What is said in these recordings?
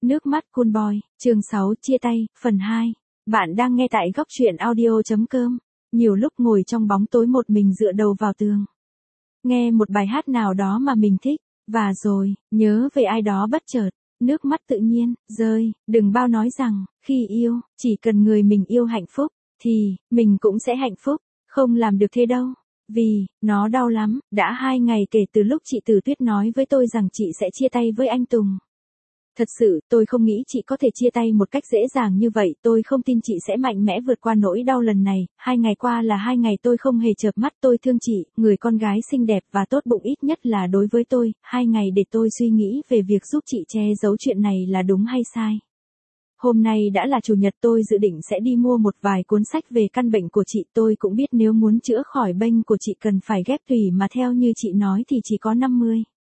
Nước mắt Cool Boy, chương 6 chia tay, phần 2. Bạn đang nghe tại góc truyện audio.com. Nhiều lúc ngồi trong bóng tối một mình dựa đầu vào tường. Nghe một bài hát nào đó mà mình thích, và rồi, nhớ về ai đó bất chợt, nước mắt tự nhiên, rơi, đừng bao nói rằng, khi yêu, chỉ cần người mình yêu hạnh phúc, thì, mình cũng sẽ hạnh phúc, không làm được thế đâu. Vì, nó đau lắm, đã 2 ngày kể từ lúc chị Từ Tuyết nói với tôi rằng chị sẽ chia tay với anh Tùng. Thật sự, tôi không nghĩ chị có thể chia tay một cách dễ dàng như vậy, tôi không tin chị sẽ mạnh mẽ vượt qua nỗi đau lần này. 2 ngày qua là 2 ngày tôi không hề chợp mắt, tôi thương chị, người con gái xinh đẹp và tốt bụng ít nhất là đối với tôi. 2 ngày để tôi suy nghĩ về việc giúp chị che giấu chuyện này là đúng hay sai. Hôm nay đã là chủ nhật, tôi dự định sẽ đi mua một vài cuốn sách về căn bệnh của chị. Tôi cũng biết nếu muốn chữa khỏi bệnh của chị cần phải ghép tủy mà theo như chị nói thì chỉ có 50.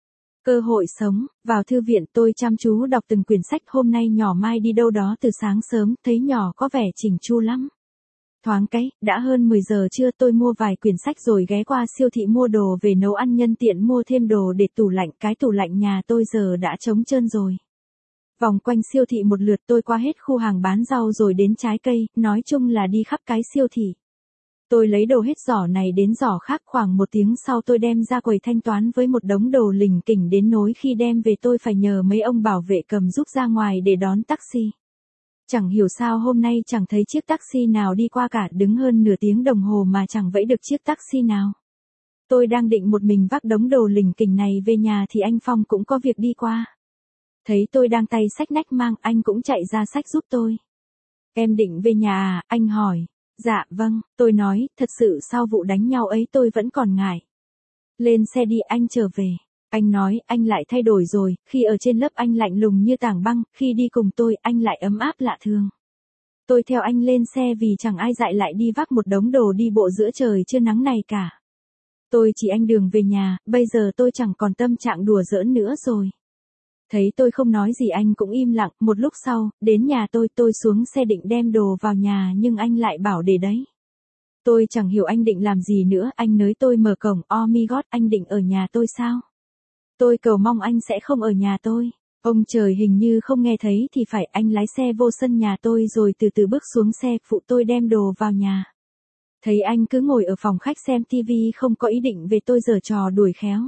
Cơ hội sống, vào thư viện tôi chăm chú đọc từng quyển sách. Hôm nay nhỏ Mai đi đâu đó từ sáng sớm, thấy nhỏ có vẻ chỉnh chu lắm. Thoáng cái, đã hơn 10 giờ trưa, tôi mua vài quyển sách rồi ghé qua siêu thị mua đồ về nấu ăn, nhân tiện mua thêm đồ để tủ lạnh. Cái tủ lạnh nhà tôi giờ đã trống trơn rồi. Vòng quanh siêu thị một lượt, tôi qua hết khu hàng bán rau rồi đến trái cây, nói chung là đi khắp cái siêu thị. Tôi lấy đồ hết giỏ này đến giỏ khác, khoảng 1 tiếng sau tôi đem ra quầy thanh toán với một đống đồ lỉnh kỉnh đến nỗi khi đem về tôi phải nhờ mấy ông bảo vệ cầm giúp ra ngoài để đón taxi. Chẳng hiểu sao hôm nay chẳng thấy chiếc taxi nào đi qua cả, đứng hơn nửa tiếng đồng hồ mà chẳng vẫy được chiếc taxi nào. Tôi đang định một mình vác đống đồ lỉnh kỉnh này về nhà thì anh Phong cũng có việc đi qua. Thấy tôi đang tay xách nách mang, anh cũng chạy ra xách giúp tôi. Em định về nhà à? Anh hỏi. Dạ vâng, tôi nói, thật sự sau vụ đánh nhau ấy tôi vẫn còn ngại. Lên xe đi, anh trở về. Anh nói, anh lại thay đổi rồi, khi ở trên lớp anh lạnh lùng như tảng băng, khi đi cùng tôi anh lại ấm áp lạ thường. Tôi theo anh lên xe vì chẳng ai dại lại đi vác một đống đồ đi bộ giữa trời trưa nắng này cả. Tôi chỉ anh đường về nhà, bây giờ tôi chẳng còn tâm trạng đùa giỡn nữa rồi. Thấy tôi không nói gì anh cũng im lặng. Một lúc sau, đến nhà tôi xuống xe định đem đồ vào nhà nhưng anh lại bảo để đấy. Tôi chẳng hiểu anh định làm gì nữa, anh nới tôi mở cổng. Oh my god, anh định ở nhà tôi sao? Tôi cầu mong anh sẽ không ở nhà tôi. Ông trời hình như không nghe thấy thì phải, anh lái xe vô sân nhà tôi rồi từ từ bước xuống xe, phụ tôi đem đồ vào nhà. Thấy anh cứ ngồi ở phòng khách xem tivi không có ý định về, tôi giở trò đuổi khéo.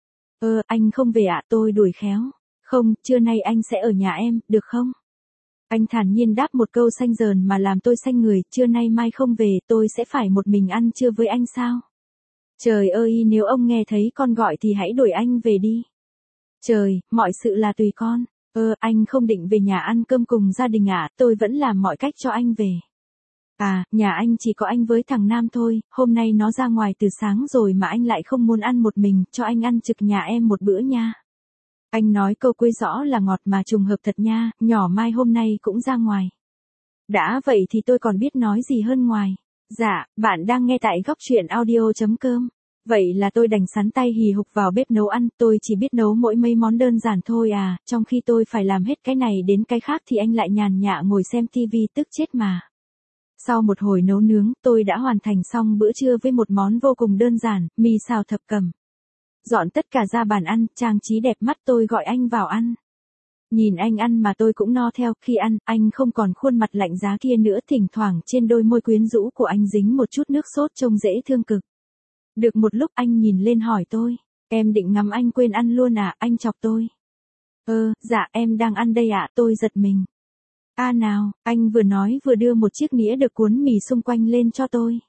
Anh không về ạ? Tôi đuổi khéo. Không, trưa nay anh sẽ ở nhà em, được không? Anh thản nhiên đáp một câu xanh dờn mà làm tôi xanh người. Trưa nay Mai không về, tôi sẽ phải một mình ăn trưa với anh sao? Trời ơi, nếu ông nghe thấy con gọi thì hãy đuổi anh về đi. Trời, mọi sự là tùy con. Anh không định về nhà ăn cơm cùng gia đình à? Tôi vẫn làm mọi cách cho anh về. À, nhà anh chỉ có anh với thằng Nam thôi, hôm nay nó ra ngoài từ sáng rồi mà anh lại không muốn ăn một mình, cho anh ăn trực nhà em một bữa nha. Anh nói câu cuối rõ là ngọt mà trùng hợp thật nha, nhỏ Mai hôm nay cũng ra ngoài. Đã vậy thì tôi còn biết nói gì hơn ngoài. Dạ, bạn đang nghe tại góc truyện audio.com. Vậy là tôi đành sắn tay hì hục vào bếp nấu ăn, tôi chỉ biết nấu mỗi mấy món đơn giản thôi à, trong khi tôi phải làm hết cái này đến cái khác thì anh lại nhàn nhã ngồi xem tivi, tức chết mà. Sau một hồi nấu nướng, tôi đã hoàn thành xong bữa trưa với một món vô cùng đơn giản, mì xào thập cẩm. Dọn tất cả ra bàn ăn, trang trí đẹp mắt, tôi gọi anh vào ăn. Nhìn anh ăn mà tôi cũng no theo, khi ăn, anh không còn khuôn mặt lạnh giá kia nữa, thỉnh thoảng trên đôi môi quyến rũ của anh dính một chút nước sốt trông dễ thương cực. Được một lúc anh nhìn lên hỏi tôi, em định ngắm anh quên ăn luôn à? Anh chọc tôi. Dạ em đang ăn đây ạ. Tôi giật mình. Nào, anh vừa nói vừa đưa một chiếc nĩa được cuốn mì xung quanh lên cho tôi.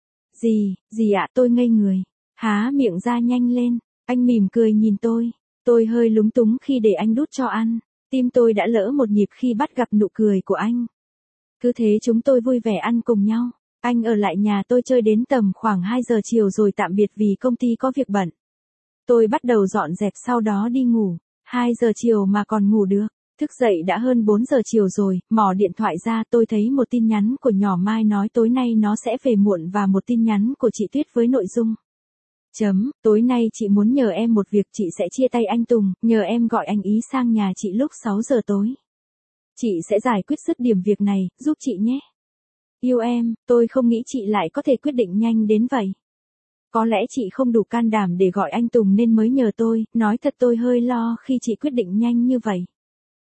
Gì ạ? Tôi ngây người. Há miệng ra nhanh lên. Anh mỉm cười nhìn tôi. Tôi hơi lúng túng khi để anh đút cho ăn. Tim tôi đã lỡ một nhịp khi bắt gặp nụ cười của anh. Cứ thế chúng tôi vui vẻ ăn cùng nhau. Anh ở lại nhà tôi chơi đến tầm khoảng 2 giờ chiều rồi tạm biệt vì công ty có việc bận. Tôi bắt đầu dọn dẹp sau đó đi ngủ. 2 giờ chiều mà còn ngủ được. Thức dậy đã hơn 4 giờ chiều rồi, mò điện thoại ra tôi thấy một tin nhắn của nhỏ Mai nói tối nay nó sẽ về muộn và một tin nhắn của chị Tuyết với nội dung. Tối nay chị muốn nhờ em một việc, chị sẽ chia tay anh Tùng, nhờ em gọi anh ý sang nhà chị lúc 6 giờ tối. Chị sẽ giải quyết dứt điểm việc này, giúp chị nhé. Yêu em, tôi không nghĩ chị lại có thể quyết định nhanh đến vậy. Có lẽ chị không đủ can đảm để gọi anh Tùng nên mới nhờ tôi, nói thật tôi hơi lo khi chị quyết định nhanh như vậy.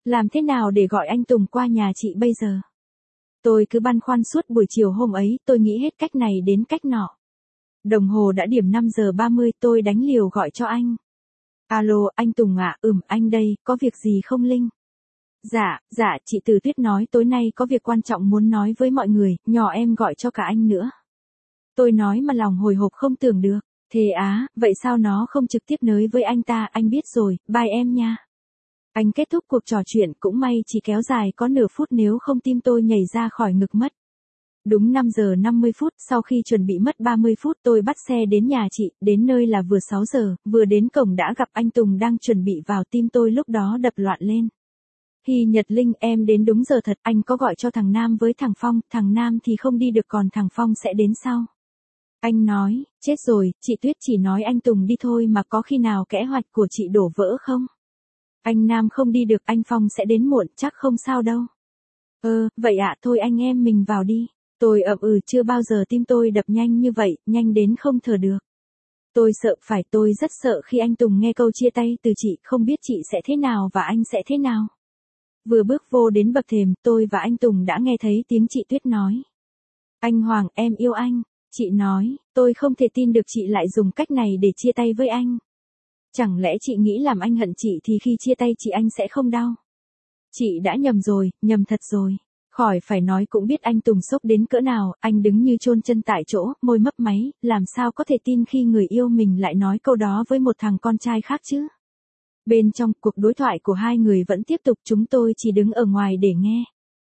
Làm thế nào để gọi anh Tùng qua nhà chị bây giờ? Tôi cứ băn khoăn suốt buổi chiều hôm ấy, tôi nghĩ hết cách này đến cách nọ. Đồng hồ đã điểm 5 giờ 30, tôi đánh liều gọi cho anh. Alo, anh Tùng ạ, anh đây, có việc gì không Linh? Dạ, chị Từ Tuyết nói tối nay có việc quan trọng muốn nói với mọi người, nhỏ em gọi cho cả anh nữa. Tôi nói mà lòng hồi hộp không tưởng được. Thế á, vậy sao nó không trực tiếp nói với anh ta, anh biết rồi, bye em nha. Anh kết thúc cuộc trò chuyện, cũng may chỉ kéo dài có nửa phút, nếu không tim tôi nhảy ra khỏi ngực mất. Đúng 5 giờ 50 phút, sau khi chuẩn bị mất 30 phút tôi bắt xe đến nhà chị, đến nơi là vừa 6 giờ, vừa đến cổng đã gặp anh Tùng đang chuẩn bị vào, tim tôi lúc đó đập loạn lên. Hi Nhật Linh, em đến đúng giờ thật, anh có gọi cho thằng Nam với thằng Phong, thằng Nam thì không đi được còn thằng Phong sẽ đến sau. Anh nói, chết rồi, chị Tuyết chỉ nói anh Tùng đi thôi mà có khi nào kế hoạch của chị đổ vỡ không? Anh Nam không đi được, anh Phong sẽ đến muộn, chắc không sao đâu. Vậy ạ, thôi anh em mình vào đi. Tôi chưa bao giờ tim tôi đập nhanh như vậy, nhanh đến không thở được. Tôi rất sợ khi anh Tùng nghe câu chia tay từ chị, không biết chị sẽ thế nào và anh sẽ thế nào. Vừa bước vô đến bậc thềm, tôi và anh Tùng đã nghe thấy tiếng chị Tuyết nói. Anh Hoàng, em yêu anh. Chị nói, tôi không thể tin được chị lại dùng cách này để chia tay với anh. Chẳng lẽ chị nghĩ làm anh hận chị thì khi chia tay chị anh sẽ không đau? Chị đã nhầm rồi, nhầm thật rồi. Khỏi phải nói cũng biết anh Tùng sốc đến cỡ nào, anh đứng như chôn chân tại chỗ, môi mấp máy, làm sao có thể tin khi người yêu mình lại nói câu đó với một thằng con trai khác chứ? Bên trong, cuộc đối thoại của hai người vẫn tiếp tục, chúng tôi chỉ đứng ở ngoài để nghe.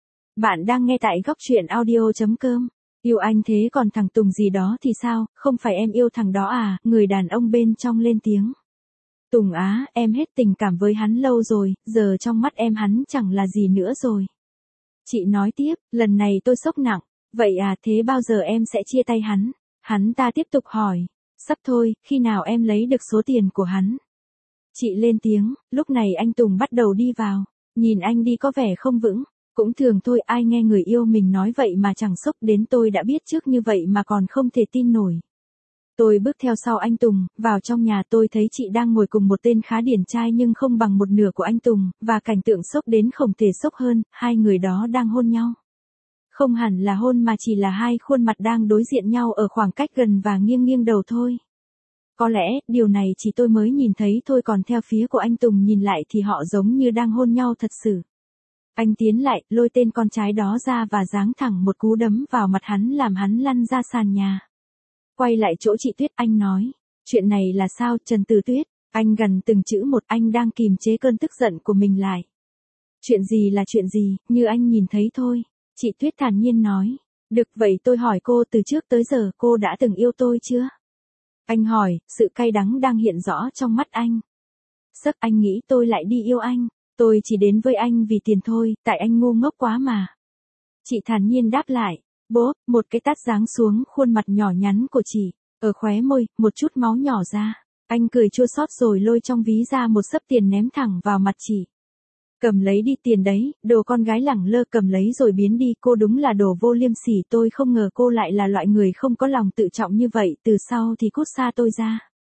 Bạn đang nghe tại góc truyện audio.com. Yêu anh thế còn thằng Tùng gì đó thì sao, không phải em yêu thằng đó à, người đàn ông bên trong lên tiếng. Tùng á, em hết tình cảm với hắn lâu rồi, giờ trong mắt em hắn chẳng là gì nữa rồi. Chị nói tiếp, lần này tôi sốc nặng, vậy à, thế bao giờ em sẽ chia tay hắn? Hắn ta tiếp tục hỏi, sắp thôi, khi nào em lấy được số tiền của hắn? Chị lên tiếng, lúc này anh Tùng bắt đầu đi vào, nhìn anh đi có vẻ không vững, cũng thường thôi, ai nghe người yêu mình nói vậy mà chẳng sốc, đến tôi đã biết trước như vậy mà còn không thể tin nổi. Tôi bước theo sau anh Tùng, vào trong nhà tôi thấy chị đang ngồi cùng một tên khá điển trai nhưng không bằng một nửa của anh Tùng, và cảnh tượng sốc đến không thể sốc hơn, hai người đó đang hôn nhau. Không hẳn là hôn mà chỉ là hai khuôn mặt đang đối diện nhau ở khoảng cách gần và nghiêng nghiêng đầu thôi. Có lẽ, điều này chỉ tôi mới nhìn thấy thôi, còn theo phía của anh Tùng nhìn lại thì họ giống như đang hôn nhau thật sự. Anh tiến lại, lôi tên con trai đó ra và giáng thẳng một cú đấm vào mặt hắn làm hắn lăn ra sàn nhà. Quay lại chỗ chị Tuyết, anh nói, chuyện này là sao, Trần Từ Tuyết? Anh gần từng chữ một, anh đang kìm chế cơn tức giận của mình lại. Chuyện gì là chuyện gì, như anh nhìn thấy thôi. Chị Tuyết thản nhiên nói, được vậy tôi hỏi cô, từ trước tới giờ cô đã từng yêu tôi chưa? Anh hỏi, sự cay đắng đang hiện rõ trong mắt anh. Sấc, anh nghĩ tôi lại đi yêu anh, tôi chỉ đến với anh vì tiền thôi, tại anh ngu ngốc quá mà. Chị thản nhiên đáp lại. Bốp, một cái tát giáng xuống khuôn mặt nhỏ nhắn của chị, ở khóe môi, một chút máu nhỏ ra. Anh cười chua xót rồi lôi trong ví ra một xấp tiền ném thẳng vào mặt chị. Cầm lấy đi, tiền đấy, đồ con gái lẳng lơ, cầm lấy rồi biến đi, cô đúng là đồ vô liêm sỉ, tôi không ngờ cô lại là loại người không có lòng tự trọng như vậy, từ sau thì cút xa tôi ra.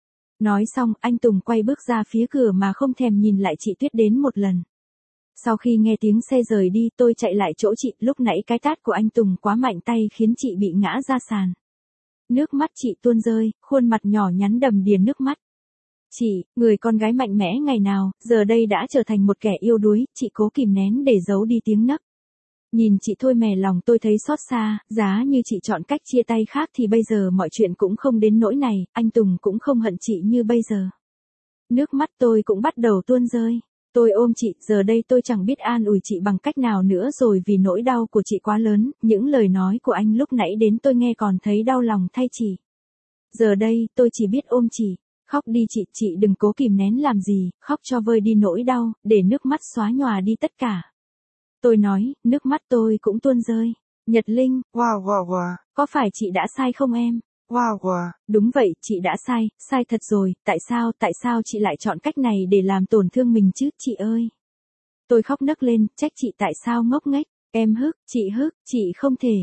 Nói xong, anh Tùng quay bước ra phía cửa mà không thèm nhìn lại chị Tuyết đến một lần. Sau khi nghe tiếng xe rời đi, tôi chạy lại chỗ chị, lúc nãy cái tát của anh Tùng quá mạnh tay khiến chị bị ngã ra sàn. Nước mắt chị tuôn rơi, khuôn mặt nhỏ nhắn đầm đìa nước mắt. Chị, người con gái mạnh mẽ ngày nào, giờ đây đã trở thành một kẻ yêu đuối, chị cố kìm nén để giấu đi tiếng nấc. Nhìn chị thôi mè lòng tôi thấy xót xa, giá như chị chọn cách chia tay khác thì bây giờ mọi chuyện cũng không đến nỗi này, anh Tùng cũng không hận chị như bây giờ. Nước mắt tôi cũng bắt đầu tuôn rơi. Tôi ôm chị, giờ đây tôi chẳng biết an ủi chị bằng cách nào nữa rồi vì nỗi đau của chị quá lớn, những lời nói của anh lúc nãy đến tôi nghe còn thấy đau lòng thay chị. Giờ đây, tôi chỉ biết ôm chị, khóc đi chị đừng cố kìm nén làm gì, khóc cho vơi đi nỗi đau, để nước mắt xóa nhòa đi tất cả. Tôi nói, nước mắt tôi cũng tuôn rơi. Nhật Linh, wow, có phải chị đã sai không em? Wow, đúng vậy, chị đã sai thật rồi, tại sao chị lại chọn cách này để làm tổn thương mình chứ, chị ơi. Tôi khóc nấc lên, trách chị tại sao ngốc nghếch, em chị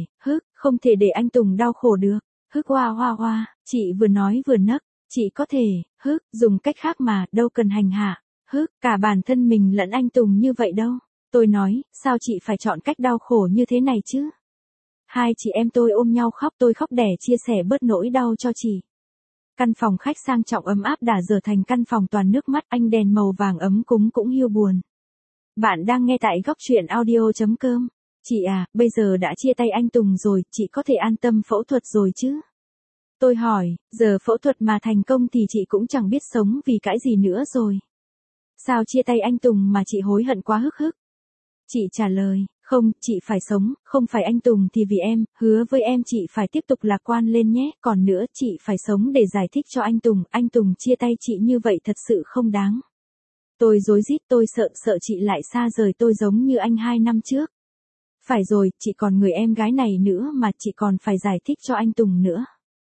không thể để anh Tùng đau khổ được, hoa, chị vừa nói vừa nấc, chị có thể, dùng cách khác mà, đâu cần hành hạ, cả bản thân mình lẫn anh Tùng như vậy đâu. Tôi nói, sao chị phải chọn cách đau khổ như thế này chứ? Hai chị em tôi ôm nhau khóc, tôi khóc đẻ chia sẻ bớt nỗi đau cho chị. Căn phòng khách sang trọng ấm áp đã trở thành căn phòng toàn nước mắt, ánh đèn màu vàng ấm cúng cũng hiu buồn. Bạn đang nghe tại góc truyện audio.com. Chị à, bây giờ đã chia tay anh Tùng rồi, chị có thể an tâm phẫu thuật rồi chứ? Tôi hỏi, giờ phẫu thuật mà thành công thì chị cũng chẳng biết sống vì cái gì nữa rồi. Sao chia tay anh Tùng mà chị hối hận quá hức hức? Chị trả lời, không, chị phải sống, không phải anh Tùng thì vì em, hứa với em chị phải tiếp tục lạc quan lên nhé, còn nữa chị phải sống để giải thích cho anh Tùng chia tay chị như vậy thật sự không đáng. Tôi rối rít, tôi sợ chị lại xa rời tôi giống như anh 2 năm trước. Phải rồi, chị còn người em gái này nữa mà chị còn phải giải thích cho anh Tùng nữa.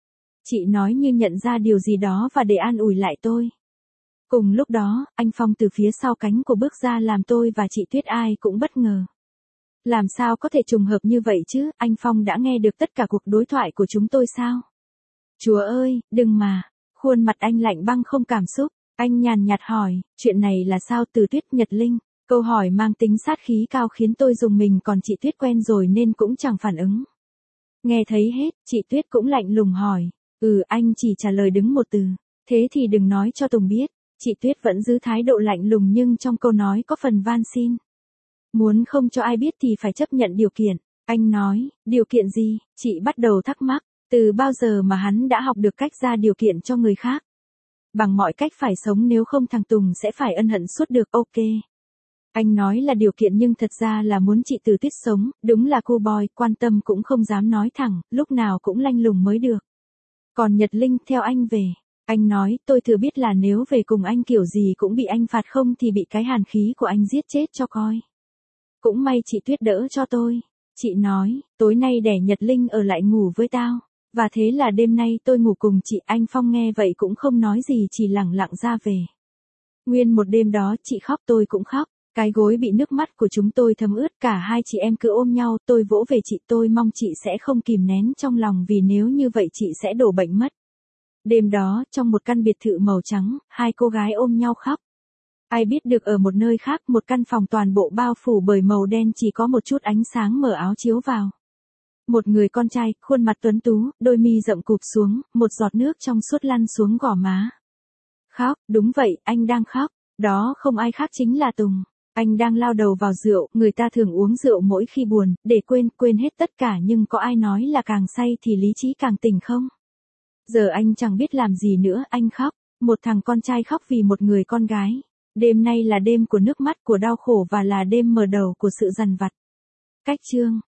Chị nói như nhận ra điều gì đó và để an ủi lại tôi. Cùng lúc đó, anh Phong từ phía sau cánh của bước ra làm tôi và chị Tuyết ai cũng bất ngờ. Làm sao có thể trùng hợp như vậy chứ, anh Phong đã nghe được tất cả cuộc đối thoại của chúng tôi sao? Chúa ơi, đừng mà. Khuôn mặt anh lạnh băng không cảm xúc, anh nhàn nhạt hỏi, chuyện này là sao Từ Tuyết Nhật Linh? Câu hỏi mang tính sát khí cao khiến tôi rùng mình, còn chị Tuyết quen rồi nên cũng chẳng phản ứng. Nghe thấy hết, chị Tuyết cũng lạnh lùng hỏi, anh chỉ trả lời đứng một từ, thế thì đừng nói cho Tùng biết. Chị Tuyết vẫn giữ thái độ lạnh lùng nhưng trong câu nói có phần van xin. Muốn không cho ai biết thì phải chấp nhận điều kiện. Anh nói, điều kiện gì? Chị bắt đầu thắc mắc, từ bao giờ mà hắn đã học được cách ra điều kiện cho người khác? Bằng mọi cách phải sống, nếu không thằng Tùng sẽ phải ân hận suốt được, ok. Anh nói là điều kiện nhưng thật ra là muốn chị Từ Tuyết sống, đúng là cô boy, quan tâm cũng không dám nói thẳng, lúc nào cũng lanh lùng mới được. Còn Nhật Linh theo anh về. Anh nói, tôi thừa biết là nếu về cùng anh kiểu gì cũng bị anh phạt, không thì bị cái hàn khí của anh giết chết cho coi. Cũng may chị Tuyết đỡ cho tôi. Chị nói, tối nay để Nhật Linh ở lại ngủ với tao. Và thế là đêm nay tôi ngủ cùng chị. Anh Phong nghe vậy cũng không nói gì, chỉ lẳng lặng ra về. Nguyên một đêm đó chị khóc, tôi cũng khóc. Cái gối bị nước mắt của chúng tôi thấm ướt, cả hai chị em cứ ôm nhau, tôi vỗ về chị, tôi mong chị sẽ không kìm nén trong lòng vì nếu như vậy chị sẽ đổ bệnh mất. Đêm đó, trong một căn biệt thự màu trắng, hai cô gái ôm nhau khóc. Ai biết được ở một nơi khác, một căn phòng toàn bộ bao phủ bởi màu đen, chỉ có một chút ánh sáng mở áo chiếu vào. Một người con trai, khuôn mặt tuấn tú, đôi mi rậm cụp xuống, một giọt nước trong suốt lăn xuống gò má. Khóc, đúng vậy, anh đang khóc. Đó không ai khác chính là Tùng. Anh đang lao đầu vào rượu, người ta thường uống rượu mỗi khi buồn, để quên hết tất cả, nhưng có ai nói là càng say thì lý trí càng tỉnh không? Giờ anh chẳng biết làm gì nữa, anh khóc. Một thằng con trai khóc vì một người con gái. Đêm nay là đêm của nước mắt, của đau khổ và là đêm mở đầu của sự dằn vặt. Cách chương